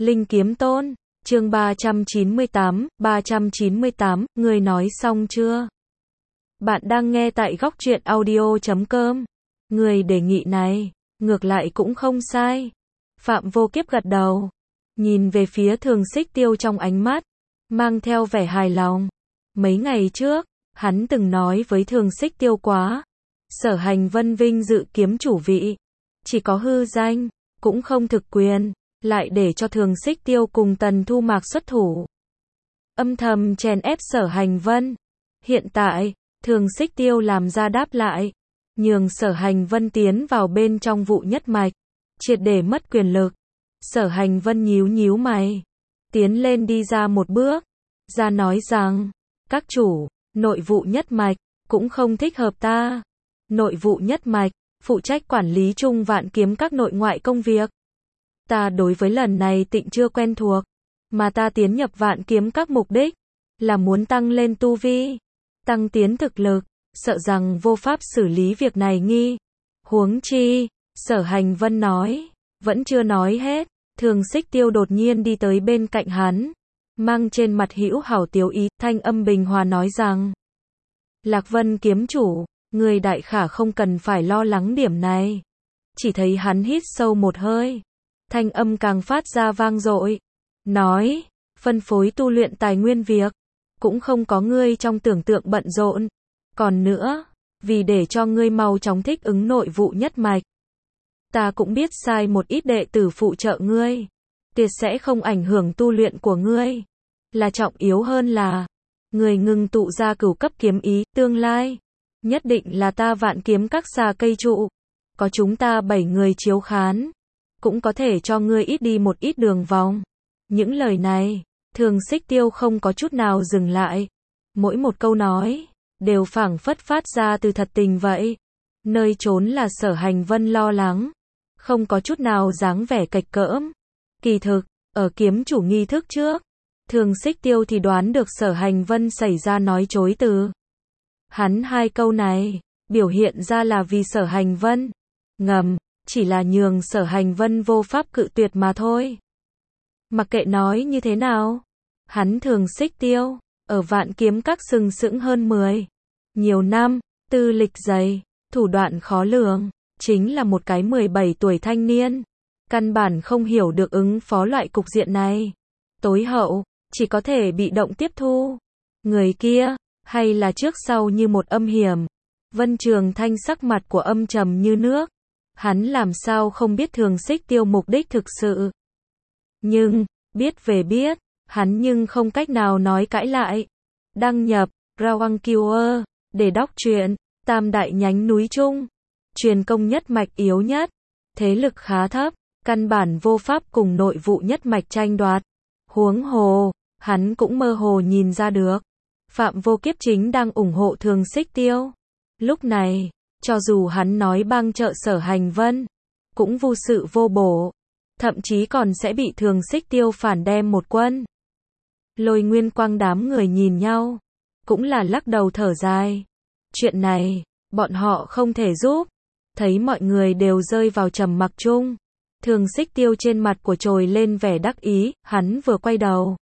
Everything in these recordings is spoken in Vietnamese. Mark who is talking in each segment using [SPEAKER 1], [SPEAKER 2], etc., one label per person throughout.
[SPEAKER 1] Linh Kiếm Tôn, chương 398, người nói xong chưa? Bạn đang nghe tại Góc Truyện Audio.com. Người đề nghị này, ngược lại cũng không sai. Phạm Vô Kiếp gật đầu, nhìn về phía Thường Xích Tiêu trong ánh mắt, mang theo vẻ hài lòng. Mấy ngày trước, hắn từng nói với Thường Xích Tiêu quá, Sở Hành Vân vinh dự kiếm chủ vị, chỉ có hư danh, cũng không thực quyền, lại để cho Thường Xích Tiêu cùng Tần Thu Mạc xuất thủ, âm thầm chèn ép Sở Hành Vân. Hiện tại, Thường Xích Tiêu làm ra đáp lại, nhường Sở Hành Vân tiến vào bên trong vụ nhất mạch, triệt để mất quyền lực. Sở Hành Vân nhíu nhíu mày, tiến lên đi ra một bước, ra nói rằng, các chủ, nội vụ nhất mạch, cũng không thích hợp ta. Nội vụ nhất mạch, phụ trách quản lý chung Vạn Kiếm các nội ngoại công việc. Ta đối với lần này tịnh chưa quen thuộc, mà ta tiến nhập Vạn Kiếm các mục đích, là muốn tăng lên tu vi, tăng tiến thực lực, sợ rằng vô pháp xử lý việc này nghi. Huống chi, Sở Hành Vân nói, vẫn chưa nói hết, Thường Xích Tiêu đột nhiên đi tới bên cạnh hắn, mang trên mặt hữu hảo tiếu ý, thanh âm bình hòa nói rằng, Lạc Vân kiếm chủ, người đại khả không cần phải lo lắng điểm này. Chỉ thấy hắn hít sâu một hơi, thanh âm càng phát ra vang dội, nói, phân phối tu luyện tài nguyên việc, cũng không có ngươi trong tưởng tượng bận rộn. Còn nữa, vì để cho ngươi mau chóng thích ứng nội vụ nhất mạch, ta cũng biết sai một ít đệ tử phụ trợ ngươi, tuyệt sẽ không ảnh hưởng tu luyện của ngươi. Là trọng yếu hơn là, người ngừng tụ ra cửu cấp kiếm ý, tương lai, nhất định là ta Vạn Kiếm các xà cây trụ. Có chúng ta 7 người chiếu khán, cũng có thể cho ngươi ít đi một ít đường vòng. Những lời này, Thường Xích Tiêu không có chút nào dừng lại. Mỗi một câu nói, đều phảng phất phát ra từ thật tình vậy. Nơi trốn là Sở Hành Vân lo lắng, không có chút nào dáng vẻ cạch cỡm. Kỳ thực, ở kiếm chủ nghi thức trước, Thường Xích Tiêu thì đoán được Sở Hành Vân xảy ra nói chối từ. Hắn hai câu này, biểu hiện ra là vì Sở Hành Vân ngầm, chỉ là nhường Sở Hành Vân vô pháp cự tuyệt mà thôi. Mặc kệ nói như thế nào, hắn Thường Xích Tiêu, ở Vạn Kiếm các sừng sững hơn 10 nhiều năm, tư lịch dày, thủ đoạn khó lường, chính là một cái 17 tuổi thanh niên, căn bản không hiểu được ứng phó loại cục diện này. Tối hậu, chỉ có thể bị động tiếp thu. Người kia, hay là trước sau như một âm hiểm. Vân Trường Thanh sắc mặt của âm trầm như nước. Hắn làm sao không biết Thường Xích Tiêu mục đích thực sự. Nhưng, biết về biết, hắn nhưng không cách nào nói cãi lại. Đăng nhập, Rawang Keyword, để đọc truyện, tam đại nhánh núi Trung. Truyền công nhất mạch yếu nhất, thế lực khá thấp, căn bản vô pháp cùng nội vụ nhất mạch tranh đoạt. Huống hồ, hắn cũng mơ hồ nhìn ra được, Phạm Vô Kiếp chính đang ủng hộ Thường Xích Tiêu. Lúc này, cho dù hắn nói bang trợ Sở Hành Vân, cũng vô sự vô bổ, thậm chí còn sẽ bị Thường Xích Tiêu phản đem một quân. Lôi Nguyên Quang đám người nhìn nhau, cũng là lắc đầu thở dài. Chuyện này, bọn họ không thể giúp. Thấy mọi người đều rơi vào trầm mặc chung, Thường Xích Tiêu trên mặt của trồi lên vẻ đắc ý, hắn vừa quay đầu,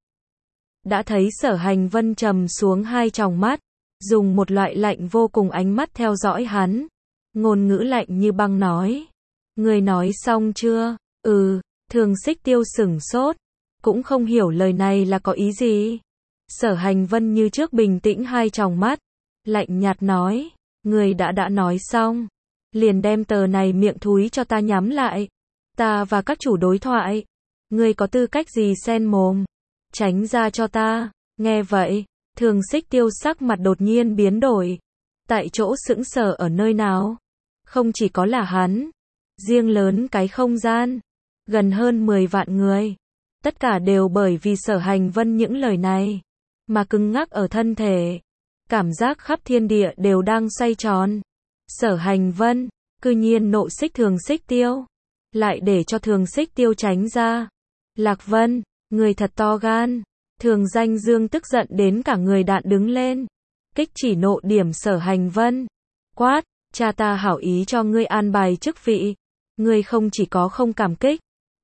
[SPEAKER 1] đã thấy Sở Hành Vân trầm xuống hai tròng mắt, dùng một loại lạnh vô cùng ánh mắt theo dõi hắn. Ngôn ngữ lạnh như băng nói, người nói xong chưa? Thường Xích Tiêu sửng sốt, cũng không hiểu lời này là có ý gì. Sở Hành Vân như trước bình tĩnh hai tròng mắt, lạnh nhạt nói, người đã nói xong, liền đem tờ này miệng thúi cho ta nhắm lại. Ta và các chủ đối thoại, ngươi có tư cách gì xen mồm? Tránh ra cho ta. Nghe vậy, Thường Xích Tiêu sắc mặt đột nhiên biến đổi, tại chỗ sững sờ ở nơi nào. Không chỉ có là hắn, riêng lớn cái không gian, gần hơn 10 vạn người, tất cả đều bởi vì Sở Hành Vân những lời này, mà cứng ngắc ở thân thể. Cảm giác khắp thiên địa đều đang xoay tròn. Sở Hành Vân, cư nhiên nộ xích Thường Xích Tiêu, lại để cho Thường Xích Tiêu tránh ra. Lạc Vân, người thật to gan. Thường Danh Dương tức giận đến cả người đạn đứng lên, kích chỉ nộ điểm Sở Hành Vân, quát, cha ta hảo ý cho ngươi an bài chức vị, ngươi không chỉ có không cảm kích,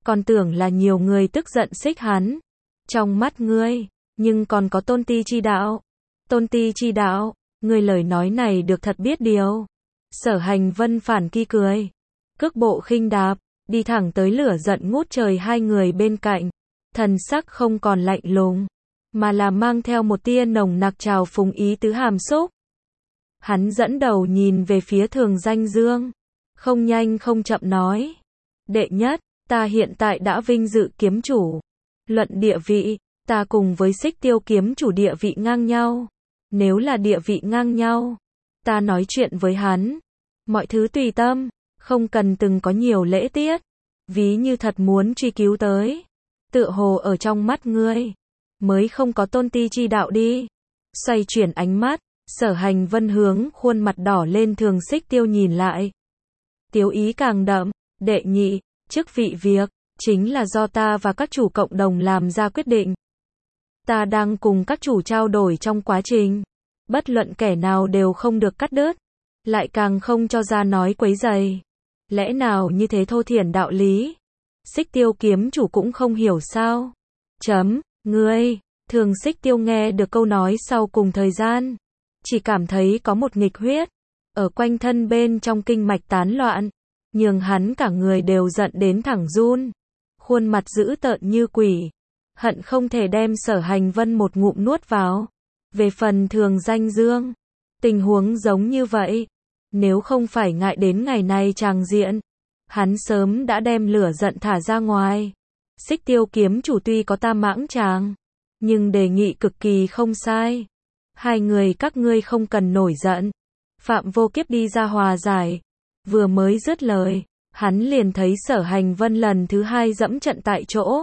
[SPEAKER 1] còn tưởng là nhiều người tức giận xích hắn. Trong mắt ngươi, nhưng còn có tôn ti chi đạo. Tôn ti chi đạo, ngươi lời nói này được thật biết điều. Sở Hành Vân phản kỳ cười. Cước bộ khinh đạp, đi thẳng tới lửa giận ngút trời hai người bên cạnh. Thần sắc không còn lạnh lùng, mà là mang theo một tia nồng nặc trào phúng ý tứ hàm xúc. Hắn dẫn đầu nhìn về phía Thường Danh Dương. Không nhanh không chậm nói. Đệ nhất, ta hiện tại đã vinh dự kiếm chủ. Luận địa vị, ta cùng với Xích Tiêu kiếm chủ địa vị ngang nhau. Nếu là địa vị ngang nhau, ta nói chuyện với hắn. Mọi thứ tùy tâm, không cần từng có nhiều lễ tiết. Ví như thật muốn truy cứu tới. Tựa hồ ở trong mắt ngươi, mới không có tôn ti chi đạo đi. Xoay chuyển ánh mắt, Sở Hành Vân hướng khuôn mặt đỏ lên Thường Xích Tiêu nhìn lại. Tiếu ý càng đậm, đệ nhị, chức vị việc, chính là do ta và các chủ cộng đồng làm ra quyết định. Ta đang cùng các chủ trao đổi trong quá trình. Bất luận kẻ nào đều không được cắt đứt, lại càng không cho ra nói quấy rầy. Lẽ nào như thế thô thiển đạo lý? Xích Tiêu kiếm chủ cũng không hiểu sao? Ngươi, Thường Xích Tiêu nghe được câu nói sau cùng thời gian, chỉ cảm thấy có một nghịch huyết ở quanh thân bên trong kinh mạch tán loạn, nhường hắn cả người đều giận đến thẳng run, khuôn mặt dữ tợn như quỷ, hận không thể đem Sở Hành Vân một ngụm nuốt vào. Về phần Thường Danh Dương, tình huống giống như vậy, nếu không phải ngại đến ngày này tràng diện, hắn sớm đã đem lửa giận thả ra ngoài. Xích Tiêu kiếm chủ tuy có tam mãng tràng, nhưng đề nghị cực kỳ không sai. Hai người các ngươi không cần nổi giận. Phạm Vô Kiếp đi ra hòa giải. Vừa mới dứt lời, hắn liền thấy Sở Hành Vân lần thứ hai dẫm trận tại chỗ.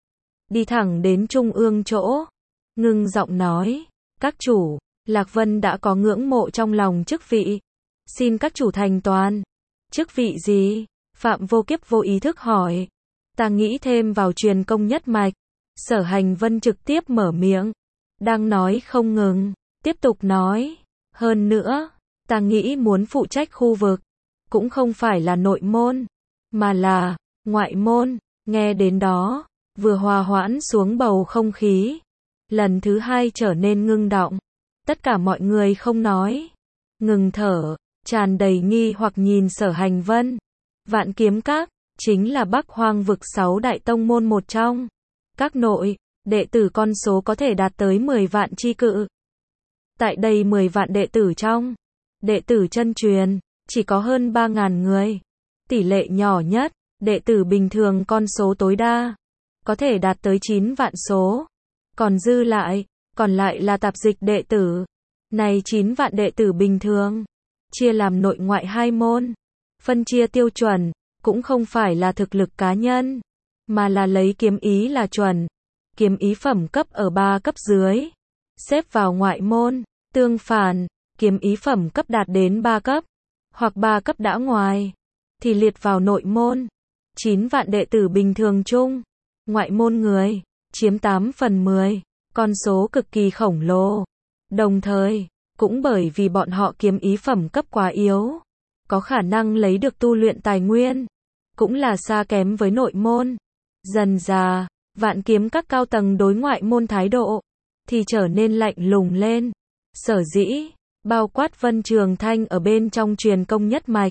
[SPEAKER 1] Đi thẳng đến trung ương chỗ. Ngưng giọng nói, các chủ, Lạc Vân đã có ngưỡng mộ trong lòng chức vị. Xin các chủ thành toàn. Chức vị gì? Phạm Vô Kiếp vô ý thức hỏi. Ta nghĩ thêm vào truyền công nhất mạch. Sở Hành Vân trực tiếp mở miệng. Đang nói không ngừng, tiếp tục nói. Hơn nữa, ta nghĩ muốn phụ trách khu vực, cũng không phải là nội môn, mà là ngoại môn. Nghe đến đó, vừa hòa hoãn xuống bầu không khí, lần thứ hai trở nên ngưng động. Tất cả mọi người không nói, ngừng thở, tràn đầy nghi hoặc nhìn Sở Hành Vân. Vạn Kiếm Các chính là Bắc Hoang vực 6 đại tông môn một trong. Các nội, đệ tử con số có thể đạt tới 10 vạn chi cự. Tại đây 10 vạn đệ tử trong, đệ tử chân truyền, chỉ có hơn 3.000 người. Tỷ lệ nhỏ nhất, đệ tử bình thường con số tối đa, có thể đạt tới 9 vạn số. Còn dư lại, còn lại là tạp dịch đệ tử. Này 9 vạn đệ tử bình thường, chia làm nội ngoại hai môn. Phân chia tiêu chuẩn, cũng không phải là thực lực cá nhân, mà là lấy kiếm ý là chuẩn. Kiếm ý phẩm cấp ở 3 cấp dưới, xếp vào ngoại môn. Tương phản, kiếm ý phẩm cấp đạt đến 3 cấp, hoặc 3 cấp đã ngoài, thì liệt vào nội môn. 9 vạn đệ tử bình thường chung, ngoại môn người, chiếm 8/10, con số cực kỳ khổng lồ. Đồng thời, cũng bởi vì bọn họ kiếm ý phẩm cấp quá yếu, có khả năng lấy được tu luyện tài nguyên, cũng là xa kém với nội môn. Dần dà, Vạn Kiếm Các cao tầng đối ngoại môn thái độ, thì trở nên lạnh lùng lên. Sở dĩ, bao quát Vân Trường Thanh ở bên trong truyền công nhất mạch,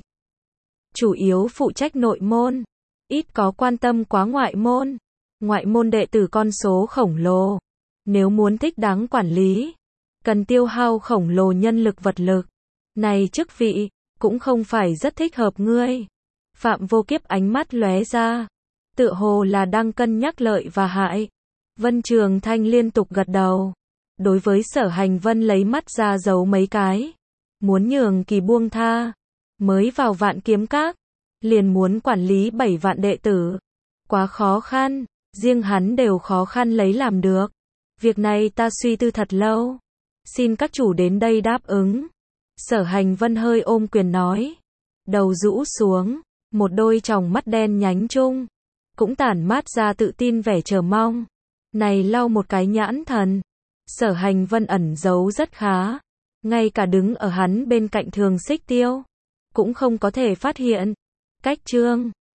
[SPEAKER 1] chủ yếu phụ trách nội môn, ít có quan tâm quá ngoại môn. Ngoại môn đệ tử con số khổng lồ, nếu muốn thích đáng quản lý, cần tiêu hao khổng lồ nhân lực vật lực. Này chức vị, cũng không phải rất thích hợp ngươi. Phạm Vô Kiếp ánh mắt lóe ra, tựa hồ là đang cân nhắc lợi và hại. Vân Trường Thanh liên tục gật đầu. Đối với Sở Hành Vân lấy mắt ra giấu mấy cái, muốn nhường kỳ buông tha. Mới vào Vạn Kiếm Các, liền muốn quản lý 7 vạn đệ tử. Quá khó khăn, riêng hắn đều khó khăn lấy làm được. Việc này ta suy tư thật lâu. Xin các chủ đến đây đáp ứng. Sở Hành Vân hơi ôm quyền nói. Đầu rũ xuống, một đôi tròng mắt đen nhánh chung, cũng tản mát ra tự tin vẻ chờ mong. Này lau một cái nhãn thần. Sở Hành Vân ẩn giấu rất khá. Ngay cả đứng ở hắn bên cạnh Thường Xích Tiêu, cũng không có thể phát hiện. Cách chương